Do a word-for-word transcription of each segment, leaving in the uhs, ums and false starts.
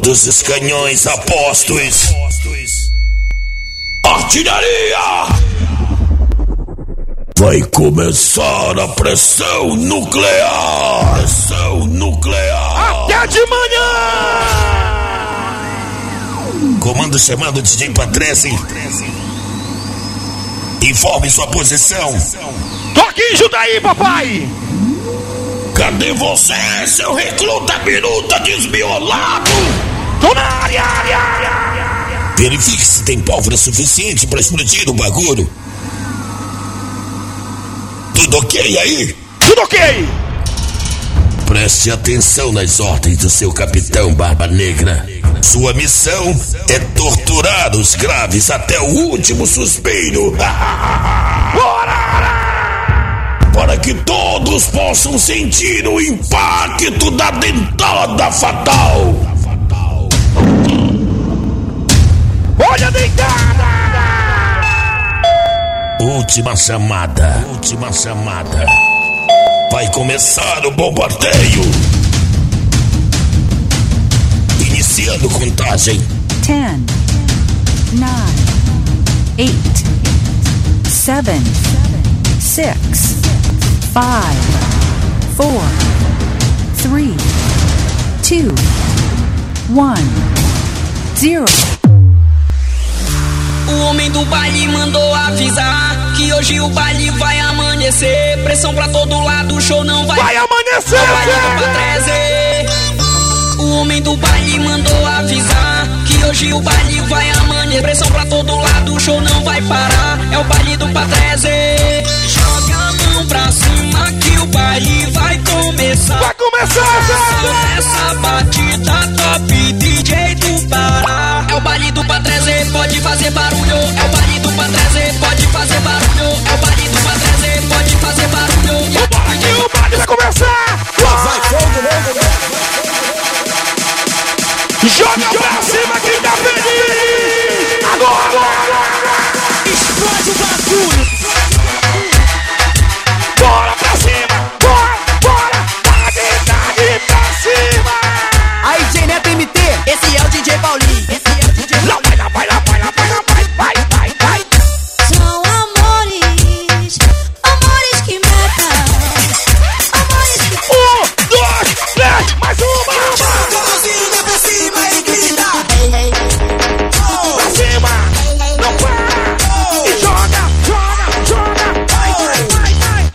todos os canhões a postos. Artilharia! Vai começar a pressão nuclear! Pressão nuclear! Até de manhã! Comando chamando D J Patrese. Informe sua posição. Tô aqui, Juntaí, papai! Cadê você, seu recruta biruta desmiolado? Tô na área, área, área, área. Verifique se tem pólvora suficiente pra explodir o bagulho. Tudo ok aí? Tudo ok! Preste atenção nas ordens do seu capitão Barba Negra. Sua missão é torturar os graves até o último suspiro. Bora! Para que todos possam sentir o impacto da dentada fatal. Olha a dentada! Última chamada, última chamada. Vai começar o bombardeio. Iniciando contagem. ten, nine, eight, seven, six, five, four, three, two, one, zero. O homem do baile mandou avisar que hoje o baile vai amanhecer. Pressão pra todo lado, o show não vai, vai amanhecer. O baile do Patrese. O homem do baile mandou avisar que hoje o baile vai amanhecer. Pressão pra todo lado, o show não vai parar. É o baile do Patrese. Joga a mão pra cima que o baile vai começar. Vai começar, essa batida top D J do Pará. É o baile do Patrese, pode fazer barulho. É o baile do Patrese, pode fazer barulho. É o baile do Patrese, pode fazer barulho. Vambora que o baile vai começar. Vai fogo, fogo. Joga pra cima quem tá feliz. Agora explode o bagulho. Bora pra cima, bora, bora. Tá de pra cima. Aí, D J Neto M T, esse é o D J Paulinho. Esse é o D J Lá vai, lá vai, lá vai, lá vai, lá vai, vai, vai, vai. São amores, amores que matam, amores que... Um, dois, três, mais uma. Joga a mãozinha pra cima e grita. Pra cima, não para. E joga, joga, joga. Vai, vai, vai, vai.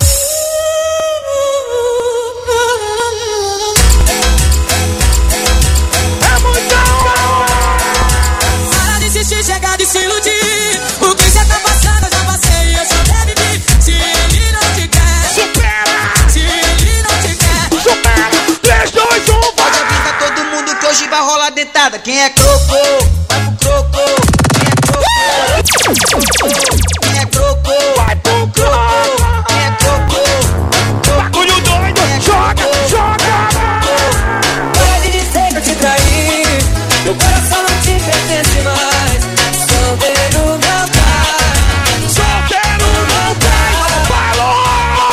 É muito amor. Para de insistir, chega de se iludir. O que cê tá passando, eu já passei, eu sobrevivi. Se ele não te quer, Supera, se ele não te quer, supera. Três, dois, um, Pode vai. avisar todo mundo que hoje vai rolar dentada. Quem é croco, vai pro croco. Quem é croco, quem é croco, Vai pro croco. quem é croco. Bagulho doido, joga, joga. para de dizer que eu te traí. Meu coração não te pertence mais. Solteiro não tá, Solteiro não tem valor.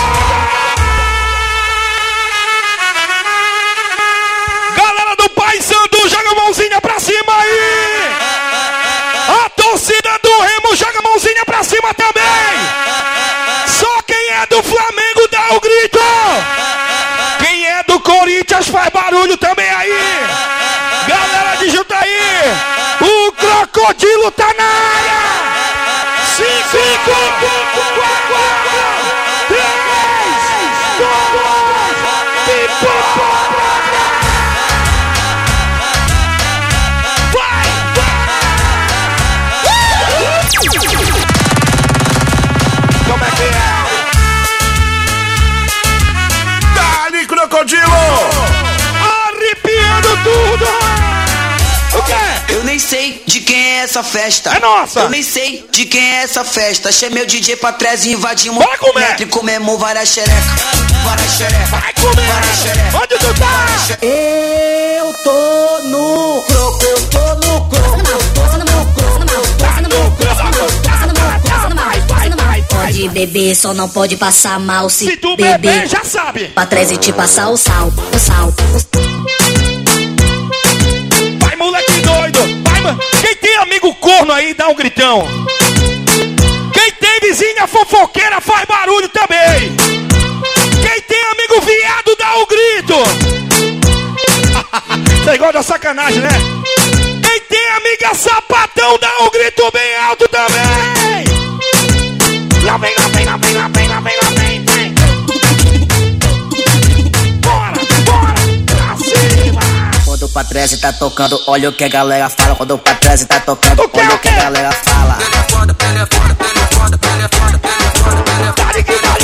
Galera do Pai Santo, joga a mãozinha pra cima aí. A torcida do Remo joga a mãozinha pra cima também. Só quem é do Flamengo dá o grito. Quem é do Corinthians faz barulho também aí. Galera de Juntaí, o crocodilo tá na área. Cinco, quatro, três, dois, pipoca. Vai, vai. Como é que é? Dá-lhe, crocodilo. Arrepiando tudo. O quê? Eu nem sei de quem é essa festa. É nossa. Eu nem sei de quem é essa festa. Chamei o D J Patrese e invadimos Bora comer. metro e comemos várias xereca. Várias xereca. Vai comer. Várias xereca. Onde tu tá? Eu tô no croco, eu tô no croco. Pode beber, só não pode passar mal. Se, Se tu beber, já sabe. Patrese te passar o sal, o sal. Vai, moleque. tem amigo corno aí, dá um gritão. Quem tem vizinha fofoqueira faz barulho também. Quem tem amigo viado dá um grito. Você gosta da sacanagem, né? Quem tem amiga sapatão dá um grito bem alto também. Lá vem, lá vem, lá vem, lá vem, lá vem, lá vem, vem. Bora, bora, pra cima. Quando o Patrese tá tocando, olha o que a galera fala. Quando o Patrese tá tocando, o olha o que a galera fala. Ele é foda, ele é foda, ele é foda, ele é foda, ele é foda, ele é foda.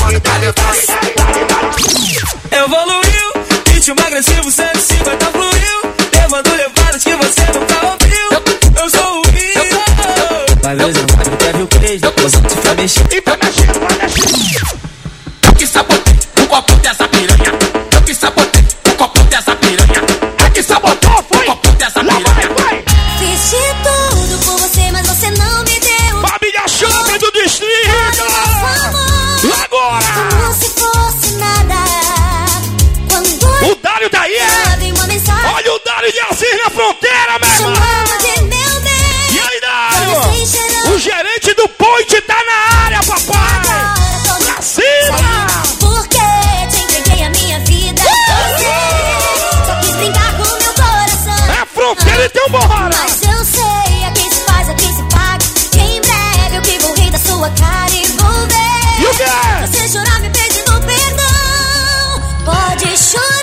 Evoluiu, ritmo agressivo, cento e cinquenta fluiu. Levando levadas que você nunca ouviu. Eu sou o Rio. Vai ver os amados, quer ver o três, depois eu te vai mexer. E vai mexendo, vai mexendo. Eu que sabotei o copo dessa piranha. Eu que sabotei o copo dessa piranha. É que sabotou, foi? O copo dessa Lá piranha. vai, vai. Fiz de tudo por você, mas você não me deu. Família Shopping do Distrito. Agora. Como se fosse nada. Quando O Dário daí é. mandei uma mensagem Olha o Dário de Assis na fronteira, meu irmão. chamando de meu bem. E aí, Dário? O gerente do Point tá na área, papai. Pra cima. Porque te entreguei a minha vida. Você só quis brincar com meu coração. É fronteira, então bora. Mas eu sei, aqui se faz, aqui se paga. Que em breve eu que vou rir da sua cara e vou ver. E o quê? Você chorar me pedindo perdão. Pode chorar.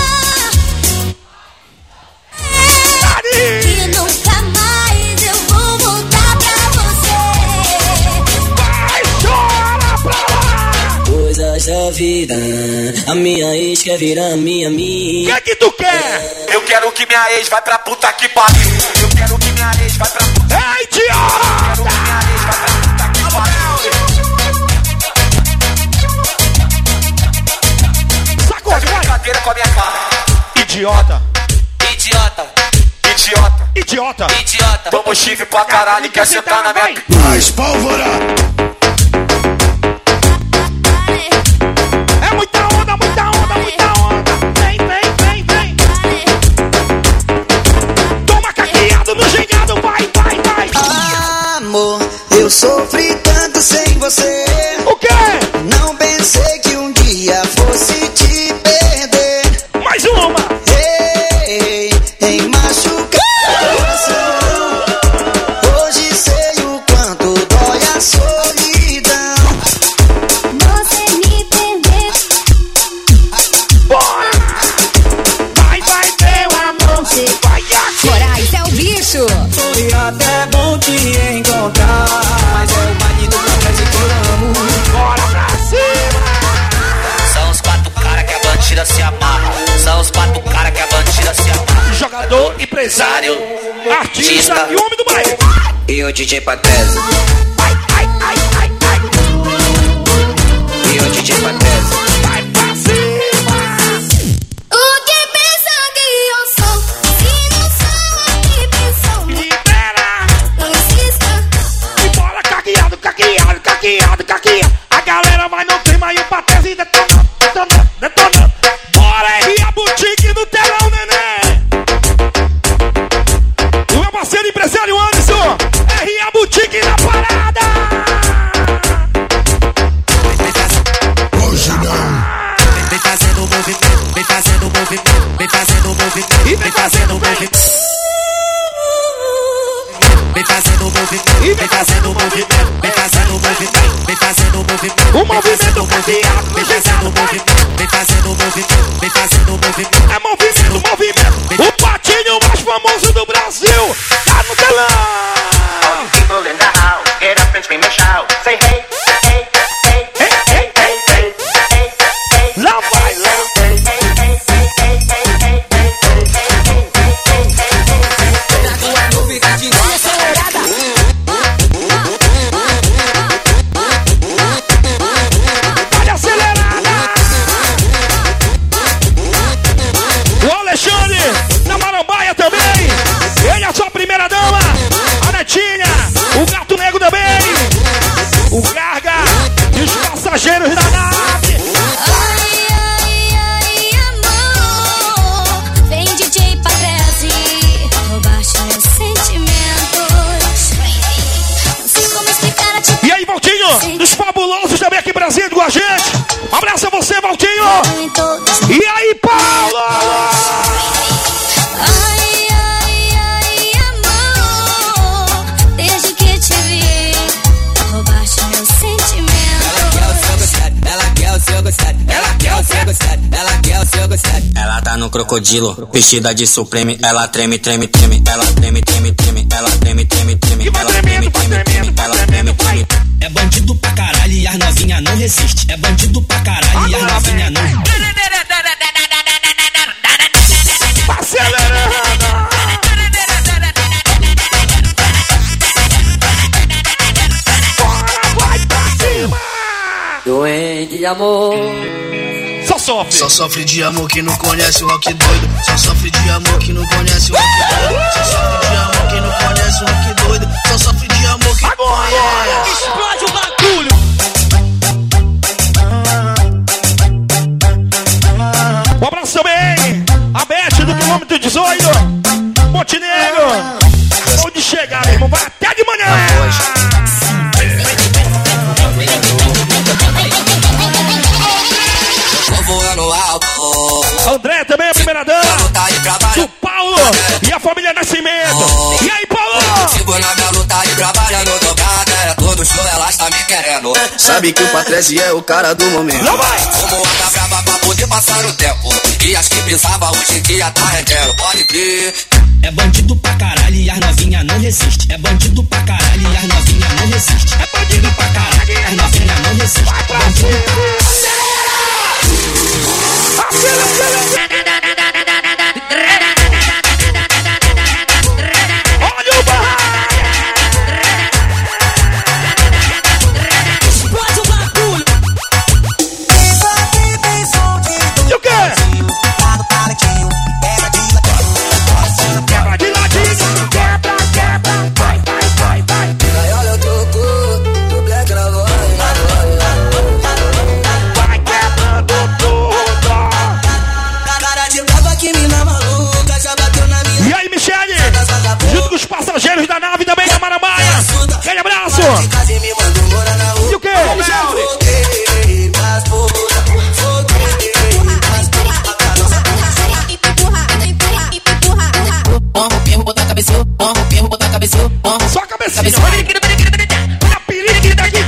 Dário. Que nunca mais eu vou voltar pra você. Vai, chora pra lá. Coisas da vida, a minha ex quer virar minha O amiga. que é que tu quer? Eu quero que minha ex vai pra puta que pariu. Eu quero que minha ex vai pra puta. É idiota. Quero que minha ex vai pra puta que pariu. Sacode, vai. Brincadeira com a minha cara. Idiota. Idiota. Idiota. Idiota. Idiota. Vamos chifre pra caralho, quer sentar na minha. Mais pólvora. É muita onda, muita onda, muita onda. Vem, vem, vem, vem. Toma caqueado no gingado, vai, vai, vai. Amor, eu sofri tanto sem você. O quê? Não pensei que um dia fosse te perder. Mais uma. Ei, em machucar o coração. Hoje sei o quanto dói a solidão. Você me perdeu. Bora. Vai, vai, meu amor. Vai aqui. Moraes é o bicho. Foi até bom te encontrar, mas é o baile do Patrese que eu amo. Bora pra cima. São os quatro caras que a bandida se amarra. São os quatro caras que a bandida se amarra. Jogador, empresário, artista e homem do baile. E o D J Patrese. Ai, ai, ai, ai, ai. E o D J Patrese. Vai pra cima. O que pensa que eu sou? Se não sou o que pensou. Libera. Não insista. E bora caqueado, caqueado, caqueado, caqueado. A galera vai não tem mais o Patrese detonando, detonando, detonando. Bora aí a boutique no telão, neném. O meu parceiro empresário Anderson. R a boutique na parada. Hoje não. Vem fazendo movimento, vem fazendo movimento, vem fazendo movimento, vem fazendo movimento. Vem fazendo movimento, vem fazendo movimento, vem fazendo movimento, vem fazendo movimento. O movimento caqueado, vem fazendo movimento, vem fazendo movimento, vem fazendo movimento. É movimento, movimento. O patinho mais famoso do Brasil tá no telão. People in the house, get up and scream and shout. Say hey, hey, hey, Ei, ei, ei, ei. hey, hey, Lá vai, lá. hey, hey, hey, hey, hey, hey, hey, Vai acelerada. O Alexandre na Marambaia também. Ele é a sua primeira dama. A Netinha. O Gato Negro também. O Gar presente com a gente. Um abraço a você, Valtinho. E aí, Paulo? Ai, ai, ai, amor, desde que te vi, roubaste meu sentimento. Ela quer o seu gostado, ela quer o seu gostado, ela quer o seu gostado. Ela tá no crocodilo, vestida de Supreme, ela treme, treme, treme, ela treme, treme, treme, ela treme, treme, treme, ela treme, treme, treme, ela treme, treme. É bandido pra caralho e as novinha não resiste. É bandido pra caralho e as novinha não. Acelerando! Bora, vai pra cima! Doente de amor. Só sofre. Só sofre de amor que não conhece o rock doido. Só sofre de amor que não conhece o rock doido. Só sofre de amor que não conhece o rock doido. Só sofre de amor que não conhece. Explode o bagulho. Um abraço também. A Beth do quilômetro dezoito. Montenegro. Onde chegar, meu irmão? Vai até de manhã. Voando alto. André também, a primeira dama. Do Paulo e a família Nascimento. E aí, Paulo? Sigo na minha luta e trabalhando dobrada. É todo show, elas tá me querendo. Sabe que o Patrese é o cara do momento. Não vai! Como anda brava pra poder passar o tempo. E as que pisava hoje em dia tá rendendo. Pode crer. É bandido pra caralho e as novinha não resiste. É bandido pra caralho e as novinha não resiste. É bandido pra caralho e as novinha não resiste. Vai pra cima! Olha o barraco! Explode o bagulho! E o quê? Quebra de ladinho, quebra, quebra, vai, vai, vai, vai. Aí olha eu troco, do black na voz. Vai quebrando tudo. Cara de brava que mina maluca, já bateu na minha. E aí, Michele? Junto com os passageiros da nave também da Maramaia. Aquele abraço. E o quê? Só a cabecinha. Olha a periquita daqui.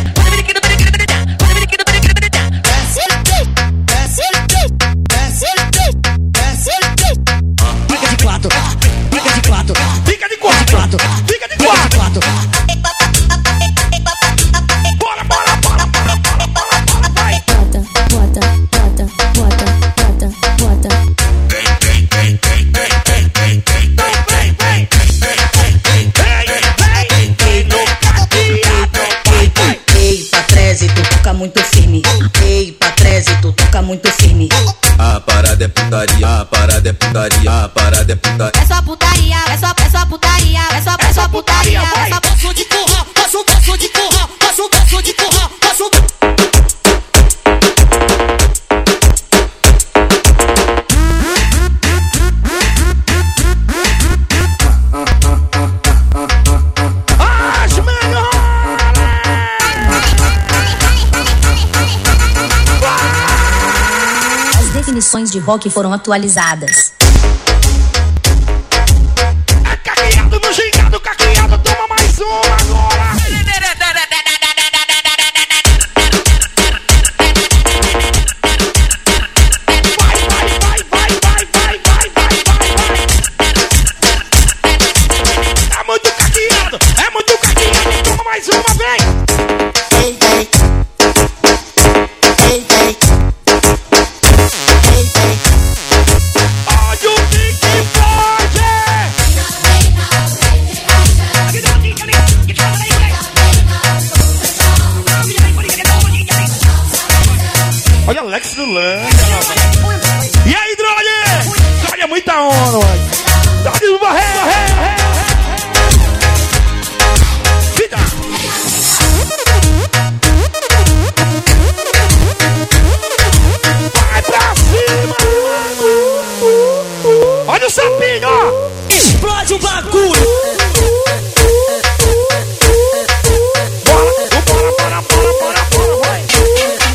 Fica de quatro, fica de quatro, Fica de quatro. Fica de quatro. Bora, bora, bora, bora, bora, bora, bora, vai. Bota, bota, bota, bota, bota, bota. Vem, vem, vem, vem, vem, vem, vem, vem, vem, vem, vem, vem, vem, no cadeado, vai. Ei, Patrese, tu toca muito firme. Ei, Patrese, tu toca muito firme. A parada é putaria, a parada é putaria, a parada é putaria. É só putaria, é só, é só putaria, é só, é só putaria, é só Passo de curra, passo, passo de curra, passo, passo de curra, passo. As melhores. As definições de rock foram atualizadas. É caqueado no gingado, caqueado, toma mais uma agora. Vai, vai, vai, vai, vai, vai, vai, vai, vai, vai. É muito caqueado, é muito caqueado, toma mais uma, vem. Ei, ei. Ei, ei. Ei, ei. Olha o Big Forte. Olha Alex do Lã. E aí, Drone? Drone é muita onda, mano. Drone do Barreiro, Barreiro, Barreiro. Vida. Vai pra cima. Olha o sapinho, ó. Explode o bagulho! Bora, bora, bora, bora, bora, bora, vai.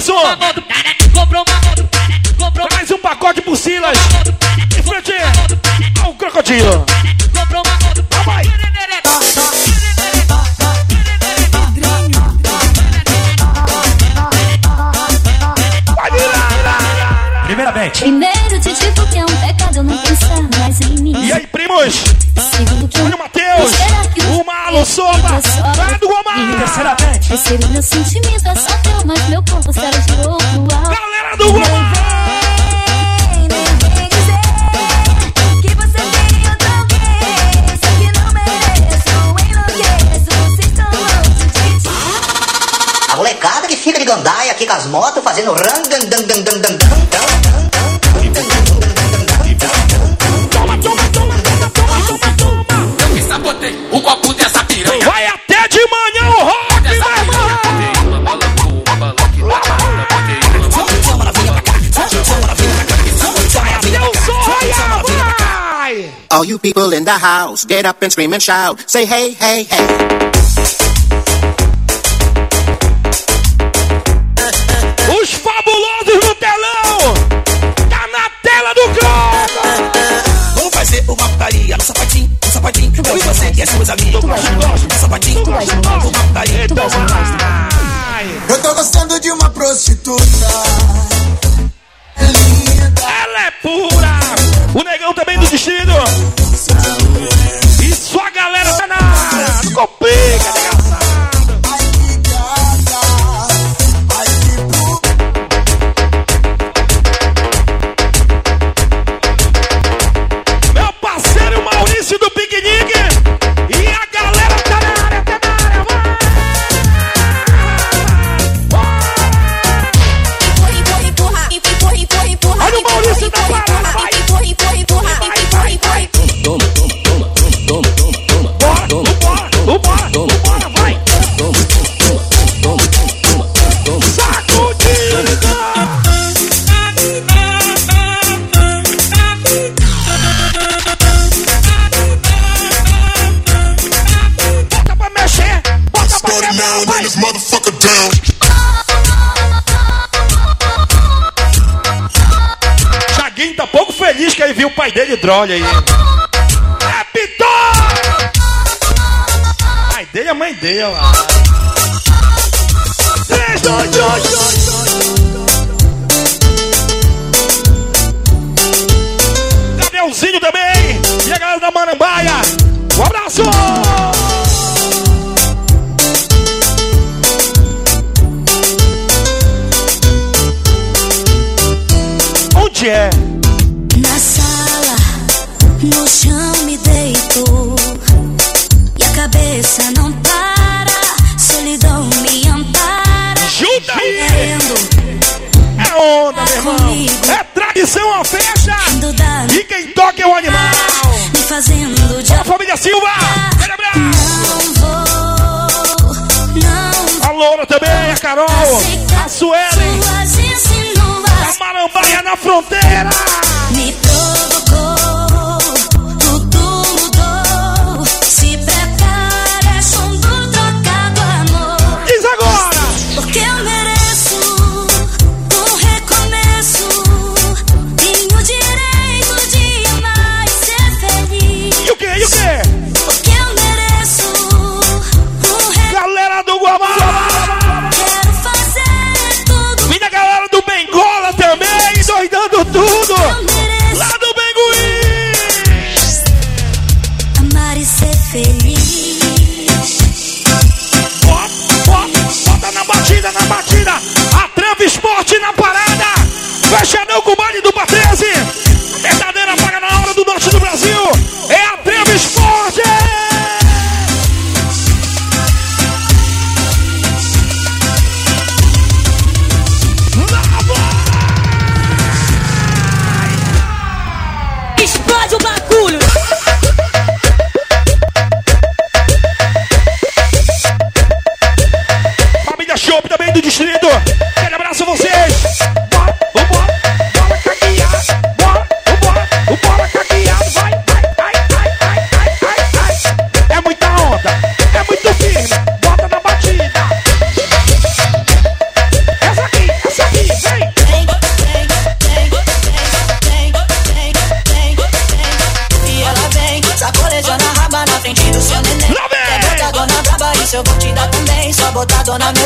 abraço. Mais um pacote por Silas. Em frente ao crocodilo. Vai. Primeiramente. Primeiro te digo que é um pecado eu não pensar mais em mim. E aí, primos? Segundo que olha o Matheus, o Malo, Sopa, vai do Gomar. Terceiramente. Terceiro, meu sentimento é só teu, mas meu corpo será de outro alto. Galera do Gomar. Que você tem outra vez, só que não mereço, enlouqueço, vocês estão loucos de ti. A molecada que fica de gandaia aqui com as motos fazendo ran dan dan dan dan dan dan. Toma, toma, toma, toma, toma, toma. Eu que sabotei o copo dessa piranha. Vai até de manhã o rock, meu irmão. All you people in the house, get up and scream and shout. Say hey, hey, hey. Os fabulosos no telão. Tá na tela do Croco. Vamos fazer uma putaria no sapatinho, no sapatinho. Eu e você que é suas amigas. No sapatinho, uma putaria. Eu tô gostando de uma prostituta. Ela é pura. O negão também do distrito. E sua galera tá na área. Complica, desgraçado. Meu parceiro Maurício do piquenique. E a galera tá na área, tá na área. Vai. Olha o Maurício da parada. Toma, toma, toma, toma, toma, toma. Bora, bora, bora, bora, vai. Toma, toma, toma, toma, toma. Sacudida. Bota pra mexer, bota pra quebrar, vai. Chaguinho tá pouco feliz que aí viu o pai dele drole aí. É Pitor! Pai dele é a mãe dele, ó. três, dois, dois, dois. Gabrielzinho também. E a galera da Marambaia. Um abraço! Onde é? Na sala, no chão me deito. E a cabeça não para, solidão me ampara. Ajuda aí! Querendo É onda, meu irmão! É tradição a festa! E quem toca é o animal! me fazendo de a família Silva! Grande abraço! Não vou, não A Loura também, a Carol! A Suelen! suas insinuações. A Marambaia na fronteira! Me provocou, tudo mudou. Se prepara, é som do trocado amor. Diz agora! Porque eu mereço um recomeço. Tenho o direito de amar e ser feliz. E o que? E o que? Porque eu mereço um recomeço. Galera do Guamá! Quero fazer tudo. E da galera do Bengola também, doidando tudo! Lá do Benguim! Amar e ser feliz. Bota, bota, bota na batida, na batida! A Trump Esporte na parada! Fechadão com o baile do Patrese! A verdadeira paga na hora do norte do Brasil! É a Trump Esporte! Explode o bagulho. Família Chopp também do distrito! Grande abraço a vocês! Bora, vambora, bora caguear! Bora, vambora, vambora caguear! Vai, vai, vai, vai, vai, vai, vai, vai! É muita onda, é muito firme! Bota na batida! Essa aqui, essa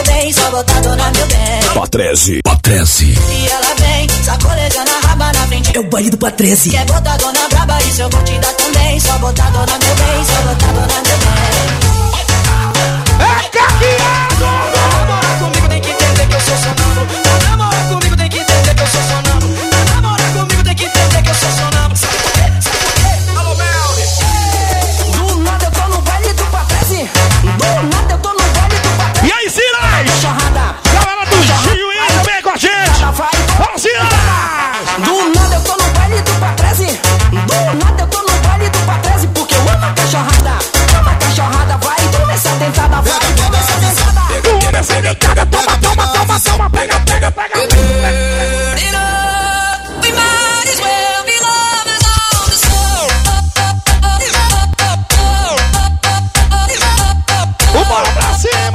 meu bem, só botar dona meu bem. Patrese, Patrese. E ela vem, sacolejando a raba na frente. É o baile do Patrese. Quer botar dona braba, isso eu vou te dar também. Só botar dona meu bem, só botar dona meu bem. É caqueado! Namorar comigo tem que entender que eu sou sonâmbulo. Namorar comigo tem que entender que eu sou sonâmbulo. Namorar comigo tem que entender que eu sou sonâmbulo. Sabe por quê? Sabe por quê? Alô, Mel! Do nada eu tô no baile do Patrese. Do nada eu tô no baile do Patrese. E aí, Silas? Galera do Juiz também com a gente. Fala, Silas! Do nada eu tô no baile do Patrese. Do nada eu tô no baile do Patrese. Porque eu amo a cachorrada. Amo a cachorrada. Vai, toma essa dentada. Vai, toma essa dentada. Toma essa dentada. Toma, toma, toma, toma. Pega, pega, pega. We might as well be lovers on the soul. O bola pra cima.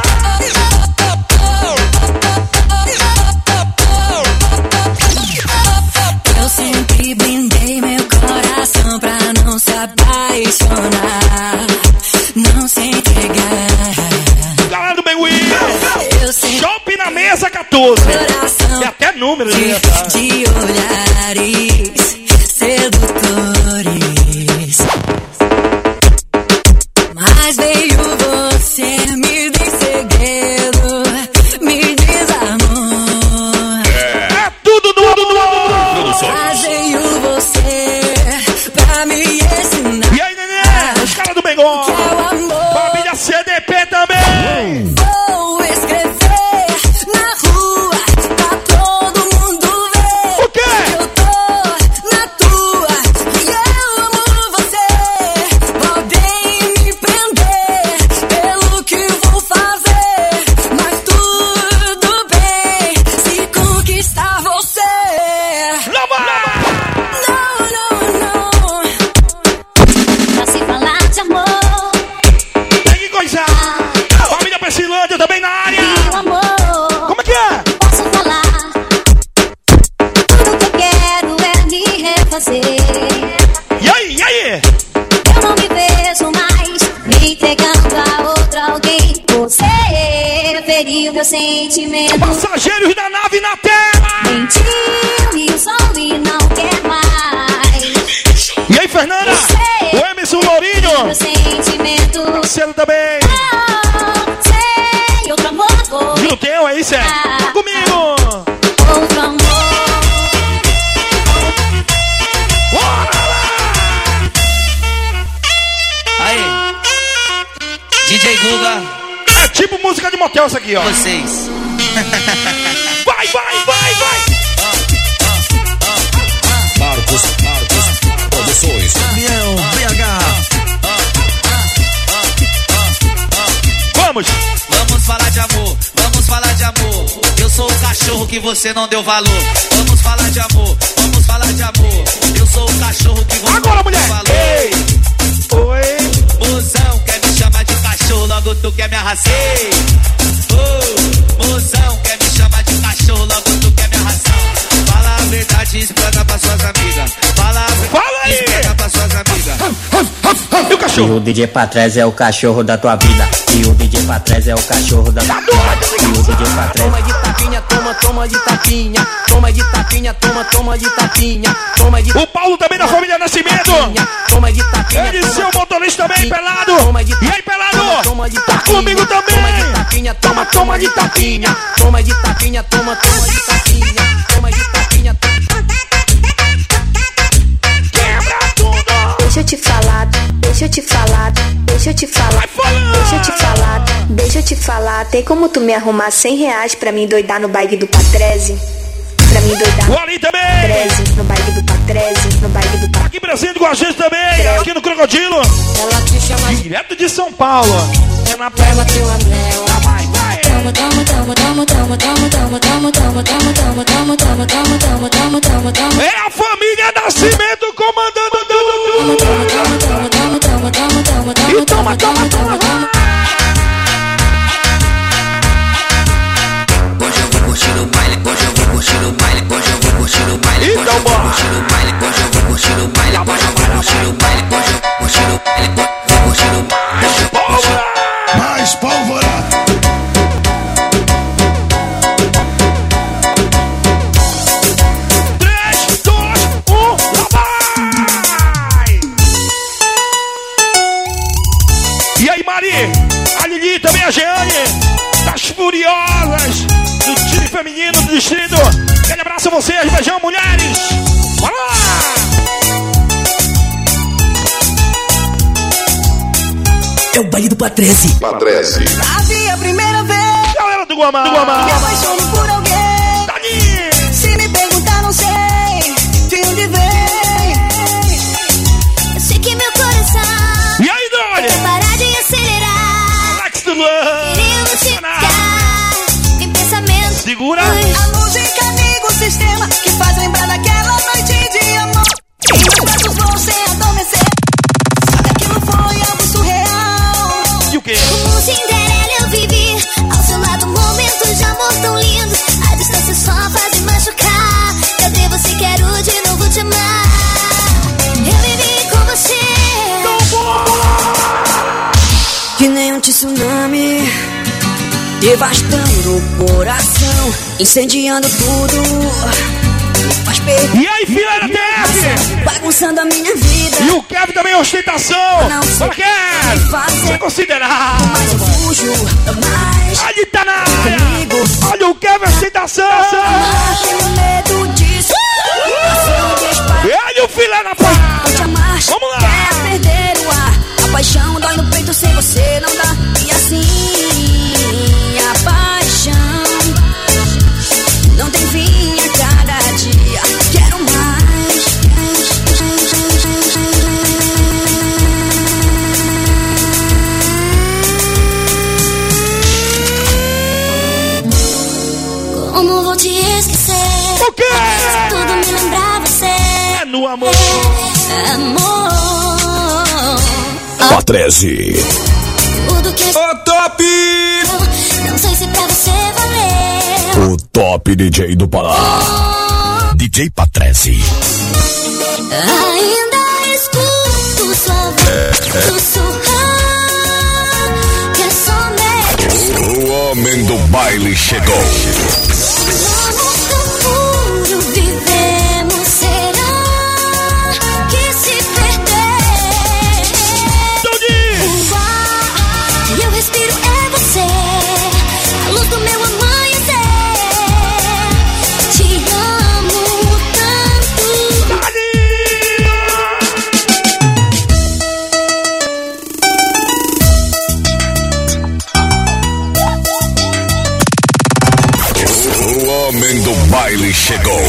Eu sempre blindei meu coração pra não se apaixonar, não se entregar. Galera do Benguí. Eu sei. Shopping na mesa catorze. Tem até número de, de olhares sedutores. Mas veio você, me deu segredo, me desarmou. É tudo no amor. Mas veio você pra me ensinar. E aí, neném? Os caras do Bengol. Que é o amor. Família C D P também. Vou escrever na rua pra todo mundo ver. O quê? Eu tô na tua e eu amo você. Podem me prender pelo que vou fazer, mas tudo bem se conquistar você. Lava! Não, não, não. Pra se falar de amor. Tem que coisar. Família Pessilândia também na área. Meu amor, Como é que é? posso falar? Tudo que eu quero é me refazer. E aí, e aí? Eu não me vejo mais me entregando a outra alguém. Você feriu meu sentimento. Passageiros da nave na terra. Mentiu, me usou e não quer mais. E aí, Fernanda? Você O Emerson Lourinho. meu sentimento. Parceiro também. Ah, sei, outro amor vou. E o teu, é isso, é? Tá comigo. Outro amor. Bora lá. Aí, D J Guga, É tipo música de motel isso aqui, ó. vocês. Vai, vai, vai, vai. Marcos, Marcos, Produções. Biel, B H. Vamos. Vamos falar de amor, vamos falar de amor. Eu sou o cachorro que você não deu valor. Vamos falar de amor, vamos falar de amor. Eu sou o cachorro que você Agora, não mulher. deu valor. Ei. Oi. Mozão, quer me chamar de cachorro, logo tu quer me arrasar. Ô, mozão, quer me chamar de cachorro, logo tu quer me arrasar. Fala a verdade, explana pra suas amigas. Fala a verdade, Fala aí. explana pra suas amigas. E o E cachorro? o D J Patrese é o cachorro da tua vida. E o D J Patrese é o cachorro da tua vida. E o D J Patrese. Toma de tapinha, toma, toma de tapinha. Toma de tapinha, toma, toma de tapinha. Toma de O Paulo também da família Nascimento. Toma de tapinha. Ele e seu motorista também, pelado. Toma de E aí, pelado? Toma de Tá tapinha. comigo também. Toma de tapinha, toma, toma de tapinha. Toma de tapinha, toma, toma de tapinha. Toma de tapinha, toma. Quebra tudo. Deixa eu te falar, deixa eu te falar, deixa eu te falar, deixa eu te falar, deixa eu te falar. Tem como tu me arrumar cem reais pra mim doidar no baile do Patrese? Pra mim doidar O Ali também. Patrese, no baile do Patrese, no baile do Patrese. Aqui presente com a gente também. Aqui no Crocodilo. Ela te chama de Direto de São Paulo. É na Leva teu anel. Toma, toma, toma, toma, toma, toma, toma, toma, toma, toma, toma, toma, toma, toma, toma, toma, toma, toma. É a família Nascimento comandando. Toma, toma, toma, toma, toma, toma, toma, toma, E toma, toma, toma, toma. Hoje eu vou curtir o baile, hoje eu vou curtir o baile, hoje eu vou curtir o baile, hoje eu vou curtir o baile, hoje eu vou curtir o baile, hoje eu vou curtir o baile, hoje eu vou curtir o baile, vou curtir o baile, hoje eu vou curtir o baile. Mais pólvora. do time feminino do distrito. Aquele abraço a vocês, beijão, mulheres. Bora lá! É o baile do Patrese. Patrese. Havia a primeira vez. Galera do Guamá. Do Guamá. Me apaixono por alguém. Dali. Se me perguntar, não sei de onde vem. Eu sei que meu coração. E aí, Doni? Quer parar de acelerar. Alex do Luan. Querendo ficar. Tem pensamento. Segura. A música amigo, o sistema que faz lembrar daquela noite de amor. Em meus braços vou sem adormecer. Aquilo foi algo surreal. E o quê? Como Cinderela eu vivi. Ao seu lado momentos de amor tão lindos. A distância só faz me machucar. Cadê você? Quero de novo te amar. Eu vivi com você. Que nem um tsunami, devastando o coração, incendiando tudo. Faz perder. E aí, filha da T F? Bagunçando a minha vida. E o Kevin também é ostentação. Não sei Bora, Kevin. Você considerar. Mas eu fujo mais. Aí tá na área. Olha o Kevin, ostentação. Tenho medo disso. E olha o filé na pá. Vamos lá. Quer perder o ar. A paixão dói no peito, sem você não dá. E assim, a paixão não tem fim a cada dia. Quero mais. Como vou te esquecer? O quê? Se tudo me lembrar você. É no amor. É amor. Patrese. Tudo que O top. não sei se pra você valeu. O top D J do Pará. D J Patrese. Ainda escuto sua voz sussurrar. Que é só meu. O homem do baile chegou. Vamos futuro vivemos. Será que se perder? O ar que eu respiro é você. A luz do meu amanhecer. Te amo tanto. O homem do baile chegou.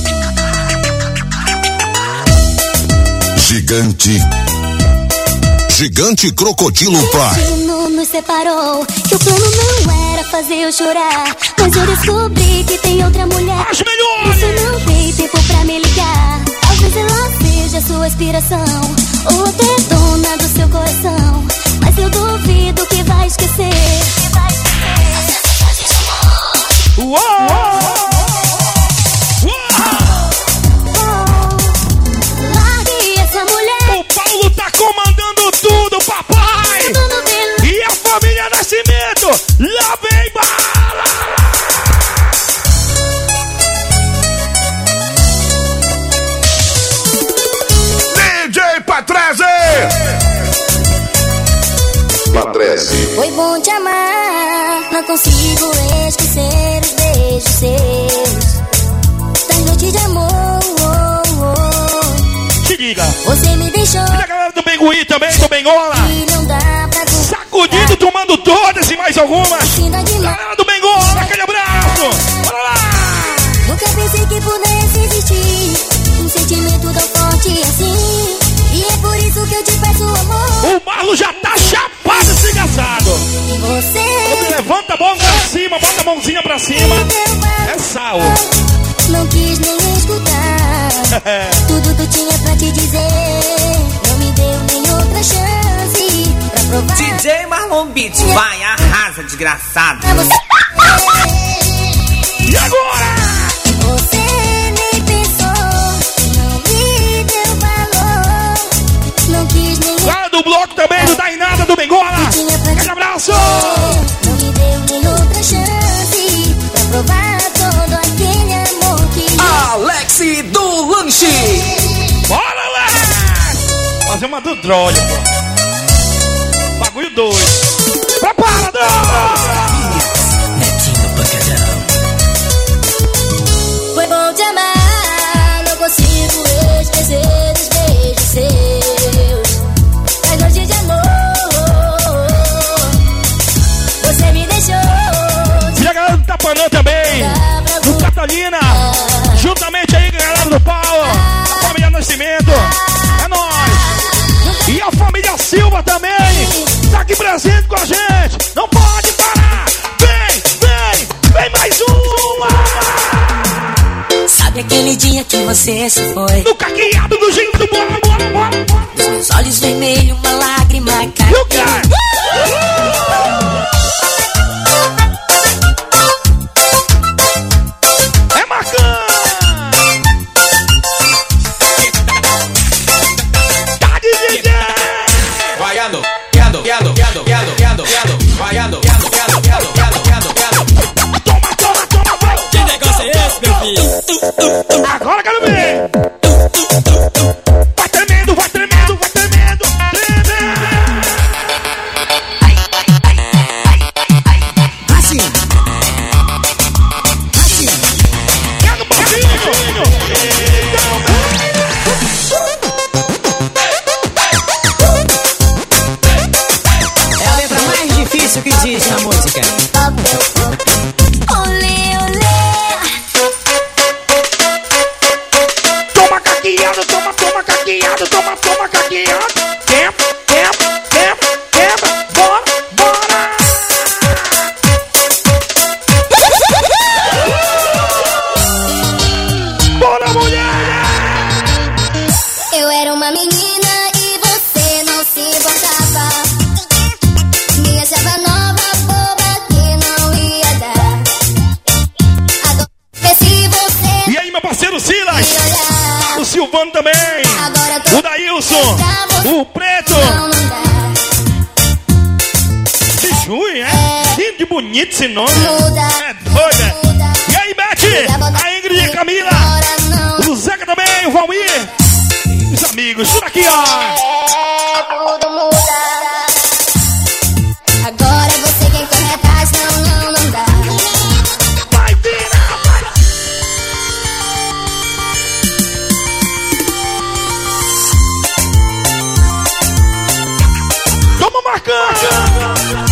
Gigante. Gigante Crocodilo Prime. destino nos separou. Que o plano não era fazer eu chorar. Mas eu descobri que tem outra mulher. As melhores! Você não tem tempo pra me ligar. Talvez ela seja sua inspiração. Ou até dona do seu coração. Mas eu duvido que vai esquecer. Que vai esquecer. Uou! Largue essa mulher. O Paulo tá comandando tudo, papai! E a família Nascimento, lá vem bala! D J Patrese! Patrese. Foi bom te amar. Não consigo esquecer os beijos seus. Das noites de amor. Te liga! Você me deixou. E a galera do Bengui também, do Bengola! E não dá pra Sacudindo, tomando todas e mais algumas! Galera do Bengola, aquele abraço! Bora lá! Nunca pensei que pudesse existir um sentimento tão forte assim. E é por isso que eu te peço amor. O Marlon já tá chapado esse engraçado! Você levanta a mão pra cima, bota a mãozinha pra cima! É sal! não quis nem escutar tudo que eu tinha pra te dizer. Não me deu nem outra chance pra provar. D J Marlon Beat, vai, arrasa, desgraçado. Pra você. E agora? Você nem pensou, não me deu valor. Não quis nem. Lá do bloco também, do Dainada do Bengola. Grande abraço! Não me deu nem outra chance pra provar todo aquele amor que. Alex do Lanche. Bora, Alex! Fazer uma do drone, pô. Bagulho doido. Prepara, Drone! Netinho Pancadão. Aquele dia que você se foi. No caqueado do jeito, bora, bora, bora, bora. Dos meus olhos vermelhos, uma lágrima caiu. É Marcão! Tá de D J! Vaiando, viado, viado, viado, viado, viado, viado, vaiando, viado, viado, viado, viado, viado, viado. Toma, toma, toma, vai! Que negócio é esse, meu filho? Agora quero ver! Vai tremendo, vai tremendo, vai tremendo! Assim. Assim. Pega o passinho! É a letra mais difícil que existe na música. Olê, olê. Toma caqueado, toma, toma caqueado, toma, toma caqueado. Tempo, tempo, tempo, tempo, bora, bora. Bora, mulher. Eu era uma menina e você não se importava. Me achava nova, boba, que não ia dar. Agora se você E aí, meu parceiro Silas, me olhar, o Silvano também, agora tô o Daílson, o Preto, não, não dá. de Jui, é? Que de bonito esse nome, Muda, é doida. muda. E aí, Beth, a Ingrid e a Camila, Agora não. o Zeca também, o Valmir, e os amigos, tudo aqui, ó. É, tudo muda. Agora é você quem corre atrás, não, não, não dá. Vai virar, vai. Toma marcando.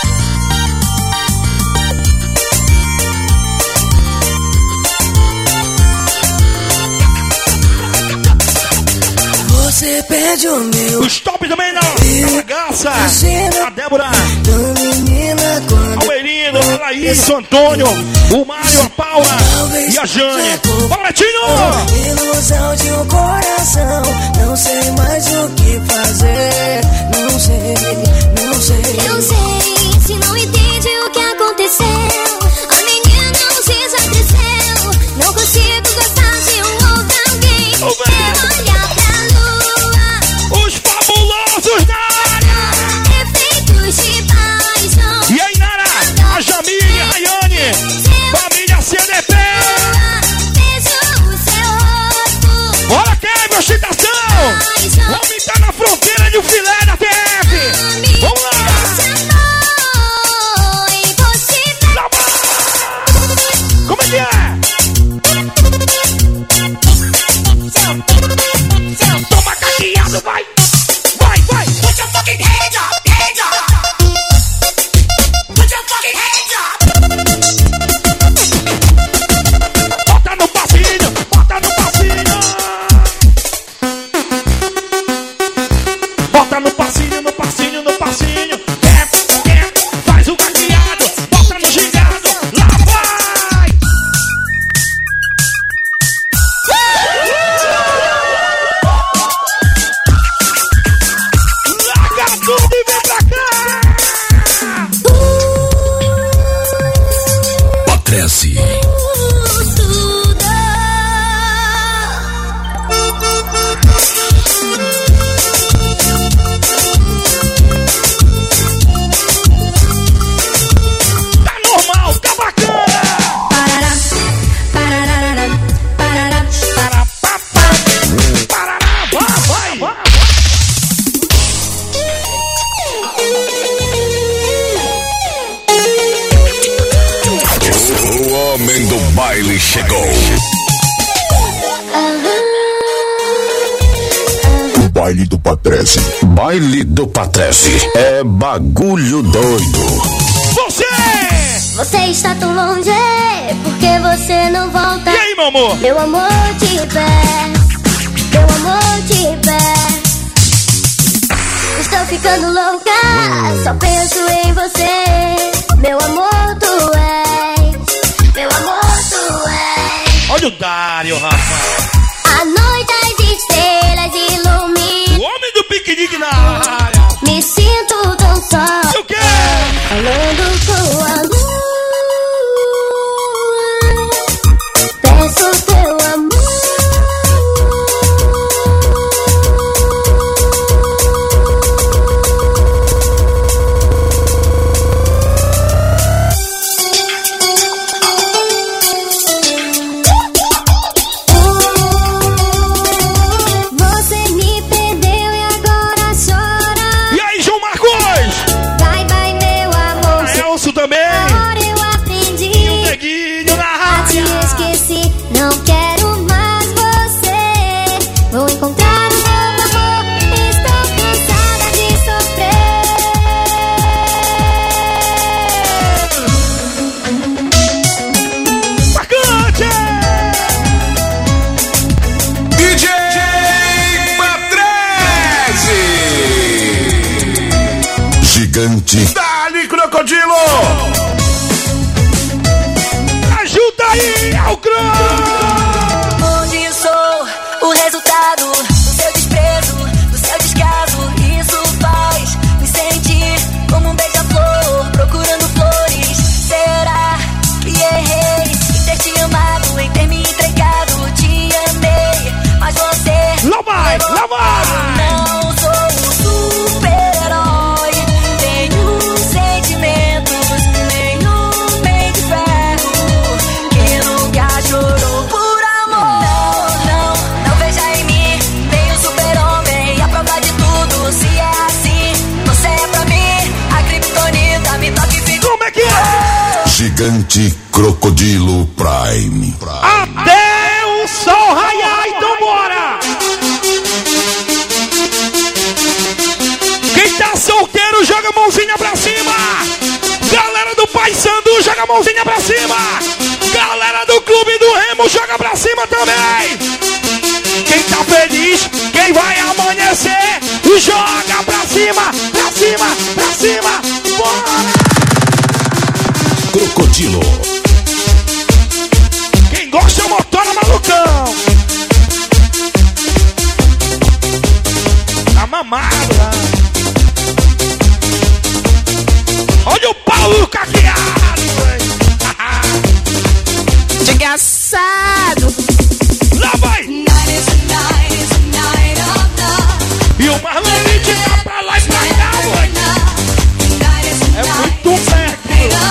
Você pede o meu. Os top também não. A Bagaça, a Débora, Da menina quando o Merino, a Laís, o Antônio, o Mário, a Paula e a Jane. Pauletinho! ilusão de um coração. Não sei mais o que fazer. Não sei, não sei. Eu sei, se não entende o que aconteceu. A menina não se cresceu. Não consigo gostar de um outro alguém. Ô, velho. Eu olhar pra lua, Os fabulosos da área! efeitos de paixão. E aí, Nara, a Jamile, a Rayane, família C D P! Vejo o seu rosto. Bora, Kevin, ostentação! O homem tá na fronteira de um filé da T F! Vamos lá! Lá vai! Como é que é? Toma caqueado, vai! Vai, vai! Put your fucking hands up, hands up. Put your fucking hands up. Bota no passinho, bota no passinho! Bota no passinho, no passinho, no passinho! É, é, faz o caqueado, bota no gingado, lá vai! Larga tudo e vem pra cá! Patrese. Tá normal, tá bacana! Parará, parará, parará, Para, pa, pa, parará, vai, vai, vai! O homem do baile chegou. O baile do Patrese. Baile do Patrese é bagulho doido. Você! Você está tão longe, porque você não volta. E aí, meu amor? Meu amor te peço, meu amor te peço. Estou ficando louca, só penso em você. Meu amor, tu és, meu amor, tu és. Olha o Dário! Olha o rapaz. A noite as estrelas ilumina. O homem do piquenique na área. Me sinto tão só. O quê? Falando com a lua. Peço teu amor. Dá-lhe, crocodilo! Ajuda aí, Alcrão! Onde sou o resultado do seu desprezo, do seu descaso. Isso faz me sentir como um beija-flor procurando flores. Será que errei em ter te amado, em ter me entregado? Te amei, mas você... Lá vai, lá vai! Não sou o super-herói. Tenho sentimentos, nenhum bem de ferro que nunca chorou por amor. Não, não, não veja em mim nem o super-homem, a prova de tudo. Se é assim, você é pra mim a criptonita, me toque e fica. Como é que é? Gigante Crocodilo Prime. Até o sol raiar, então bora! Quem tá solteiro, joga a mãozinha pra cima! Galera do Pai Sandu, joga a mãozinha pra cima! Galera do Clube do Remo, joga pra cima também! Quem tá feliz, quem vai amanhecer, joga pra cima, pra cima, pra cima! Bora! Crocodilo. Quem gosta é o motora malucão! Tá mamado, né? Olha o Paulo caqueado, desgraçado. Lá vai! E o Marlonite tá pra lá e pra cá, ué. É muito perto.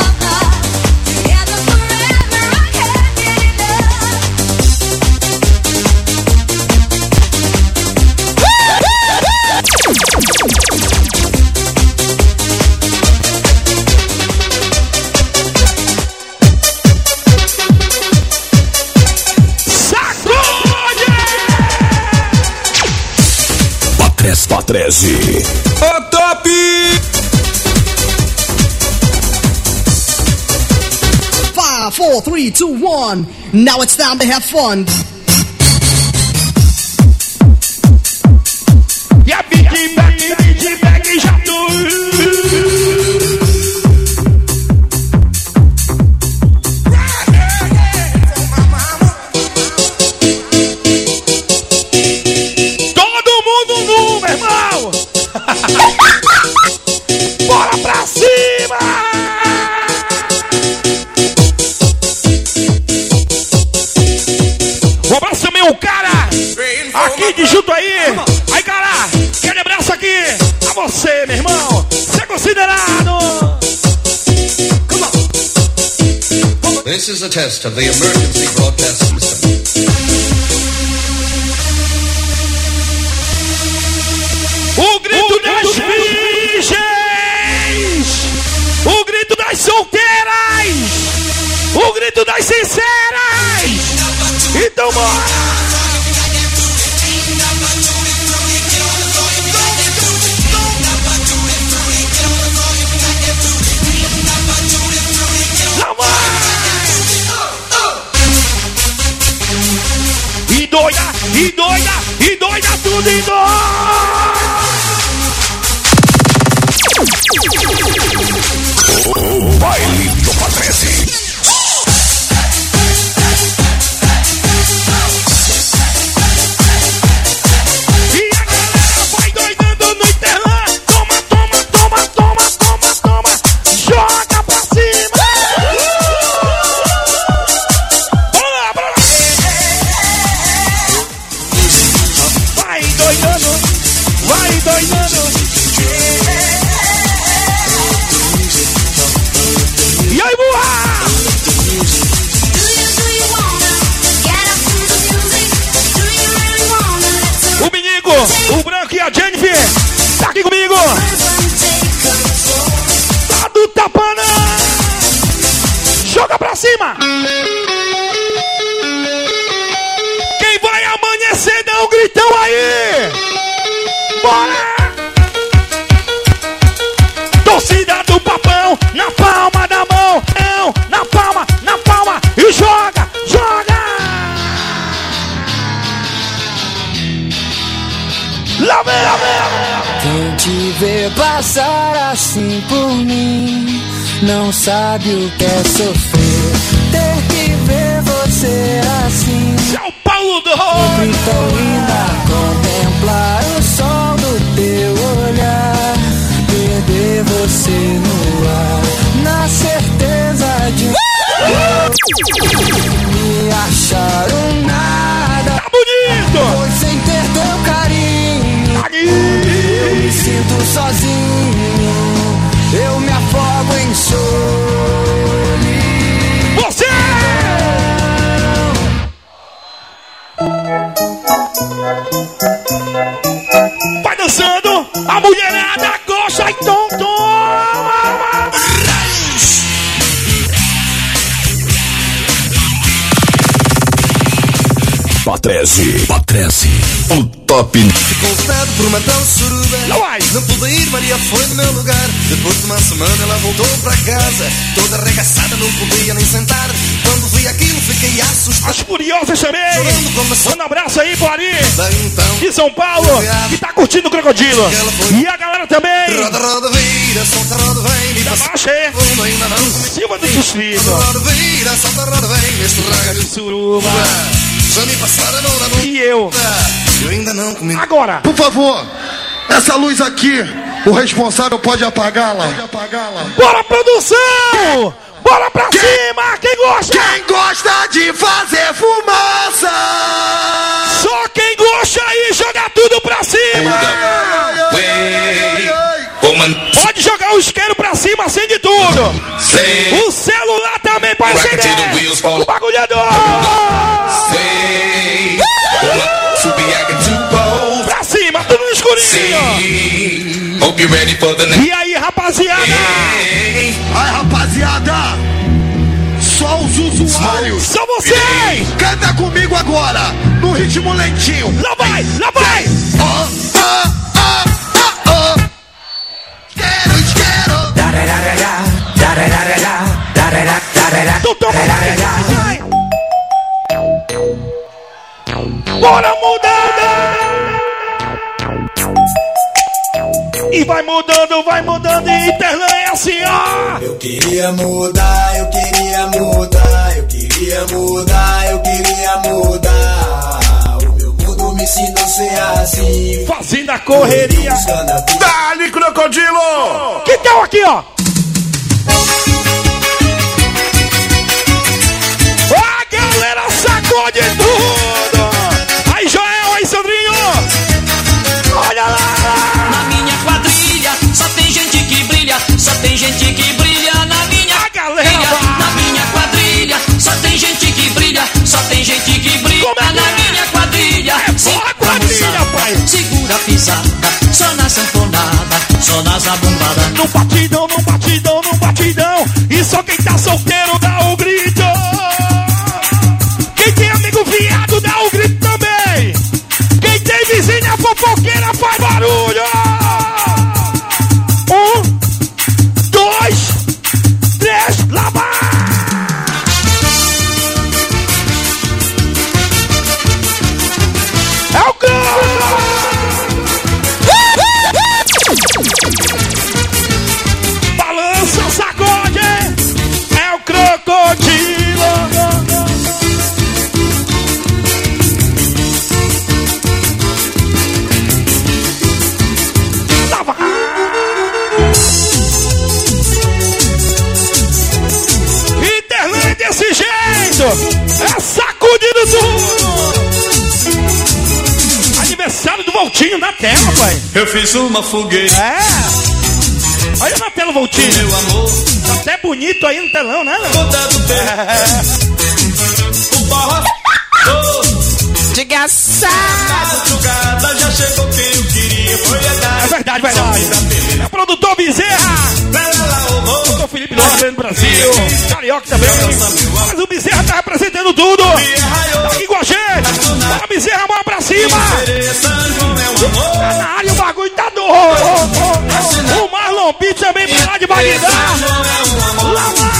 Patrese. O top! Five, four, three, two, one. Now it's time to have fun. E a Big Bang, Big Bang já tu. Bora pra cima! Um abraço também o cara aqui de junto aí. Aí, cara, aquele abraço aqui a você, meu irmão. Você é considerado. This is a test of the emergency broadcast system. O grito o das virgens! O grito das solteiras! O grito das sinceras! Então bora! Lá vai! E doida, e doida, e doida, tudo e doida! O baile do Patrese. Tá aqui comigo. Tá do Tapana. Joga pra cima. Quem vai amanhecer, dá um gritão aí. Bora. Torcida do Papão, na palma da mão, não, na palma, na palma, e joga, joga! Lá vem, lá vem, lá vem. Quem te vê passar assim por mim, não sabe o que é sofrer. Ter que ver você assim. São Paulo do Sempre tão linda, contemplar o sol do teu olhar. Perder você no ar, na certeza de me acharam nada. Tá bonito! Pois sem ter teu carinho, eu me sinto sozinho. Eu me afogo em solidão. Você! Vai dançando, a mulherada gosta, então toma! Patrese, Patrese, o top. Convidado por uma tal suruba, não pude ir, Maria foi no meu lugar. Depois de uma semana ela voltou pra casa, toda arregaçada, não podia nem sentar. Quando vi aquilo fiquei assustado. As curiosas também. Manda um abraço aí, Boari, de São Paulo, que tá curtindo o Crocodilo. E a galera também. Roda, roda, vira, solta, roda, vem, me passa. Baixa aí. Em cima do desfile. Roda, vira, solta, roda, vem, neste raga de suruba. Já me passaram na mão. E eu? Eu ainda não comi. Agora. Por favor, essa luz aqui, o responsável pode apagá-la. Pode apagá-la. Bora, produção! Bora pra quem, cima! Quem gosta? Quem gosta de fazer fumaça? Só quem gosta aí, joga tudo pra cima! Pode jogar o isqueiro pra cima, acende tudo! Sei. O celular também pode acender! O bagulhador! Pra cima, tudo no escurinho! E aí, rapaziada? Aí, rapaziada! Só os usuários! Só vocês! Canta comigo agora, no ritmo lentinho! Lá vai, lá vai! Oh, oh, oh, oh, oh. Quero, quero! Bora mudando! E vai mudando, vai mudando, e Interlã é assim, ó! Eu queria mudar, eu queria mudar, eu queria mudar, eu queria mudar. O meu mundo me ensinou a ser assim. Fazendo a correria. Dá-lhe, Crocodilo! Que tal aqui, ó? A galera sacode tudo! Aí, Joel, aí, Sandrinho! Olha lá! Na minha quadrilha só tem gente que brilha, só tem gente que brilha na minha a galera quadrilha. Na minha quadrilha só tem gente que brilha, só tem gente que brilha Como é na que é? minha quadrilha. É boa quadrilha, pai! Segura a pisada, só na sanfonada, só na zabumbada. No batidão, no batidão, no batidão. E só quem tá solteiro dá o grito. Quem tem amigo viado dá o grito também. Quem tem vizinha fofoqueira faz barulho. Um, dois, três, lá vai. É o gol. Balança, sacode. É o Crocodilo. Lá vai. Interlã desse jeito. É sacudindo tudo. Aniversário do Voltinho na tela, pai. Eu fiz uma fogueira. É. Olha na tela, Voltinho. Meu amor. Tá até bonito aí no telão, né? É. O barra de gaçada. Já chegou quem eu queria. Foi a Verdade, verdade. É o produtor Bezerra. Produtor Felipe do Grande Brasil. Carioca também. Mas o Bezerra tá representando tudo. Tá aqui com a gente. Bora, Bezerra, mão pra cima. Tá na área, o bagulho tá do... O Marlon Beat também pra lá de Bagdá. Lá, lá.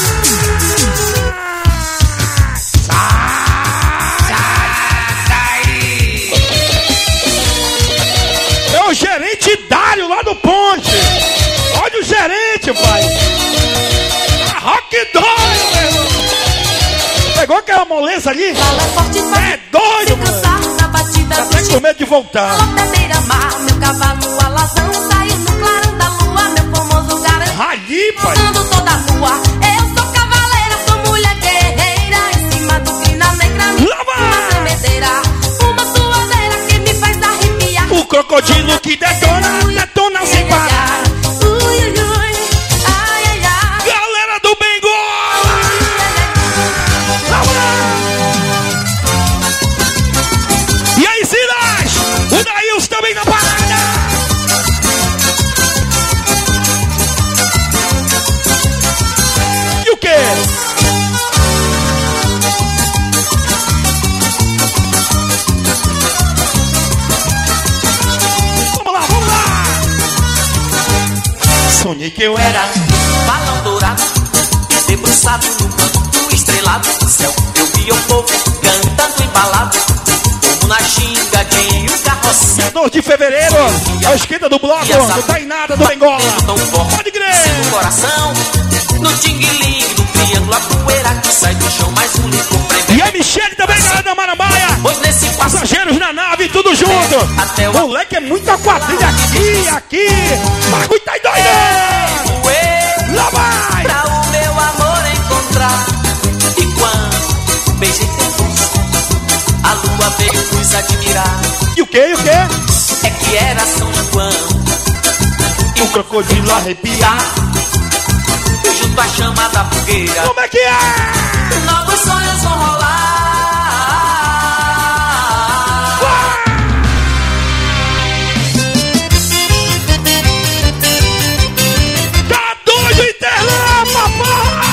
O gerente Dário lá do Ponte. Olha o gerente, pai. A Rock doido, meu irmão. Pegou aquela moleza ali? É doido, mano. Tá com medo de voltar. Meu cavalo alazão saiu no clarão da lua. Meu famoso garanto. Ali, pai. Andando toda rua. Eu sou cavaleira, sou mulher guerreira. Em cima do crina negra. Uma tremedeira. Uma suadeira que me faz arrepiar. O crocodilo que detona, detona sem parar. Ui, ui, ui. Ai, ai, ai. Galera do Bengola! E aí, Silas? O Daíls também na parada. E o quê? Sonhei que eu era balão dourado, debruçado no canto estrelado do céu. Eu vi o povo cantando embalado, como na ginga de um carrossel. dois de fevereiro, a esquerda do bloco, não tá em nada do Bengola. Pode crer! No coração, no ting-ling, no triângulo, a poeira que sai do chão, mais um licor pra E a Michele também, galera da Marambaia. Pois nesse passageiros na nave, tudo junto. Até o moleque é muita quadrilha aqui, aqui. Bagulho tá doido. Lá vai. Pra o meu amor encontrar. E quando beijei teu rosto, a lua veio nos admirar. E o que, e o que? É que era São João. E o crocodilo arrepiar. Junto à chama da fogueira. Como é que é? Novos sonhos vão rolar. Tá doido, Interlã, papai!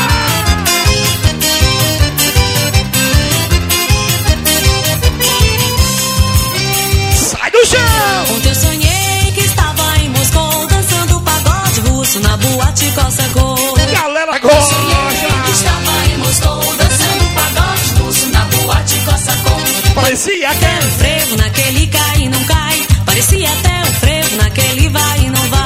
Sai do chão! Ontem eu sonhei que estava em Moscou dançando pagode russo na boate Cossacô. Galera gosta! Sonhei que estava em Moscou dançando pagode russo na boate Cossacô. Parecia até um frevo naquele cai e não cai. Parecia até um frevo naquele vai e não vai.